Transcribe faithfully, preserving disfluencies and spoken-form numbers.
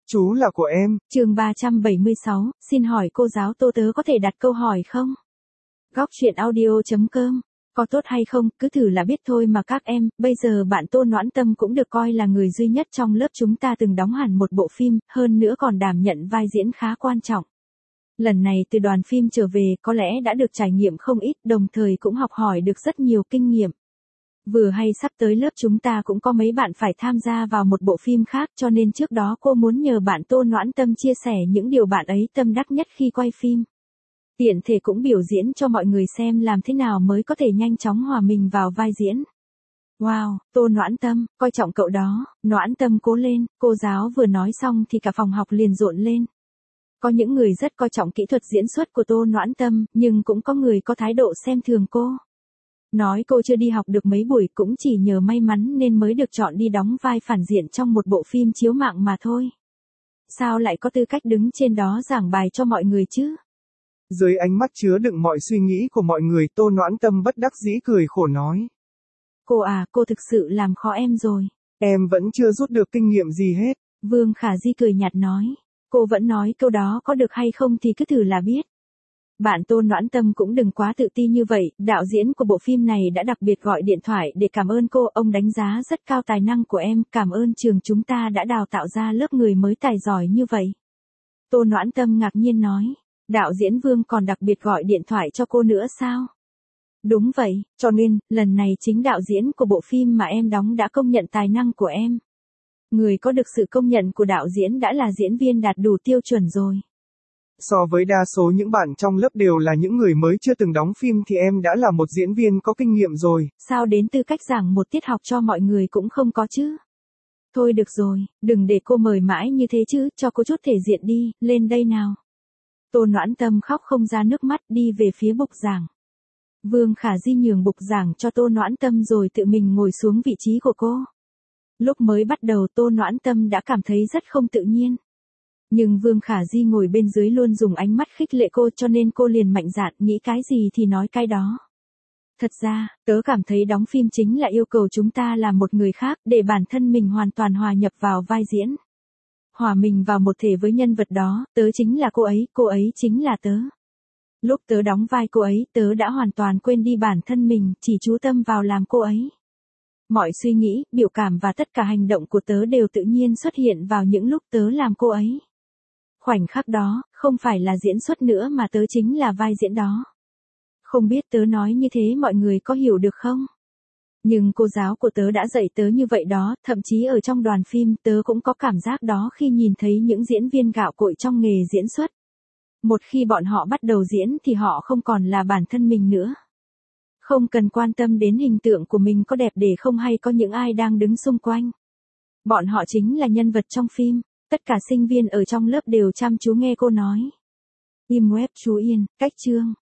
Chú là của em. Chương ba trăm bảy mươi sáu, xin hỏi cô giáo Tô tớ có thể đặt câu hỏi không? Góc truyện audio chấm com. Có tốt hay không, cứ thử là biết thôi mà các em, bây giờ bạn Tô Noãn Tâm cũng được coi là người duy nhất trong lớp chúng ta từng đóng hẳn một bộ phim, hơn nữa còn đảm nhận vai diễn khá quan trọng. Lần này từ đoàn phim trở về có lẽ đã được trải nghiệm không ít, đồng thời cũng học hỏi được rất nhiều kinh nghiệm. Vừa hay sắp tới lớp chúng ta cũng có mấy bạn phải tham gia vào một bộ phim khác, cho nên trước đó cô muốn nhờ bạn Tô Noãn Tâm chia sẻ những điều bạn ấy tâm đắc nhất khi quay phim. Tiện thể cũng biểu diễn cho mọi người xem làm thế nào mới có thể nhanh chóng hòa mình vào vai diễn. Wow, Tô Noãn Tâm, coi trọng cậu đó, Noãn Tâm cố lên, cô giáo vừa nói xong thì cả phòng học liền rộn lên. Có những người rất coi trọng kỹ thuật diễn xuất của Tô Noãn Tâm, nhưng cũng có người có thái độ xem thường cô. Nói cô chưa đi học được mấy buổi, cũng chỉ nhờ may mắn nên mới được chọn đi đóng vai phản diện trong một bộ phim chiếu mạng mà thôi. Sao lại có tư cách đứng trên đó giảng bài cho mọi người chứ? Dưới ánh mắt chứa đựng mọi suy nghĩ của mọi người, Tô Noãn Tâm bất đắc dĩ cười khổ nói. Cô à, cô thực sự làm khó em rồi. Em vẫn chưa rút được kinh nghiệm gì hết. Vương Khả Di cười nhạt nói. Cô vẫn nói câu đó có được hay không thì cứ thử là biết. Bạn Tô Noãn Tâm cũng đừng quá tự ti như vậy, đạo diễn của bộ phim này đã đặc biệt gọi điện thoại để cảm ơn cô, ông đánh giá rất cao tài năng của em, cảm ơn trường chúng ta đã đào tạo ra lớp người mới tài giỏi như vậy. Tô Noãn Tâm ngạc nhiên nói, đạo diễn Vương còn đặc biệt gọi điện thoại cho cô nữa sao? Đúng vậy, cho nên, lần này chính đạo diễn của bộ phim mà em đóng đã công nhận tài năng của em. Người có được sự công nhận của đạo diễn đã là diễn viên đạt đủ tiêu chuẩn rồi. So với đa số những bạn trong lớp đều là những người mới chưa từng đóng phim thì em đã là một diễn viên có kinh nghiệm rồi. Sao đến tư cách giảng một tiết học cho mọi người cũng không có chứ? Thôi được rồi, đừng để cô mời mãi như thế chứ, cho cô chút thể diện đi, lên đây nào. Tô Noãn Tâm khóc không ra nước mắt đi về phía bục giảng. Vương Khả Di nhường bục giảng cho Tô Noãn Tâm rồi tự mình ngồi xuống vị trí của cô. Lúc mới bắt đầu Tô Noãn Tâm đã cảm thấy rất không tự nhiên. Nhưng Vương Khả Di ngồi bên dưới luôn dùng ánh mắt khích lệ cô cho nên cô liền mạnh dạn nghĩ cái gì thì nói cái đó. Thật ra, tớ cảm thấy đóng phim chính là yêu cầu chúng ta làm một người khác để bản thân mình hoàn toàn hòa nhập vào vai diễn. Hòa mình vào một thể với nhân vật đó, tớ chính là cô ấy, cô ấy chính là tớ. Lúc tớ đóng vai cô ấy, tớ đã hoàn toàn quên đi bản thân mình, chỉ chú tâm vào làm cô ấy. Mọi suy nghĩ, biểu cảm và tất cả hành động của tớ đều tự nhiên xuất hiện vào những lúc tớ làm cô ấy. Khoảnh khắc đó, không phải là diễn xuất nữa mà tớ chính là vai diễn đó. Không biết tớ nói như thế mọi người có hiểu được không? Nhưng cô giáo của tớ đã dạy tớ như vậy đó, thậm chí ở trong đoàn phim tớ cũng có cảm giác đó khi nhìn thấy những diễn viên gạo cội trong nghề diễn xuất. Một khi bọn họ bắt đầu diễn thì họ không còn là bản thân mình nữa. Không cần quan tâm đến hình tượng của mình có đẹp để không hay có những ai đang đứng xung quanh. Bọn họ chính là nhân vật trong phim. Tất cả sinh viên ở trong lớp đều chăm chú nghe cô nói. Im web chú yên, cách chương.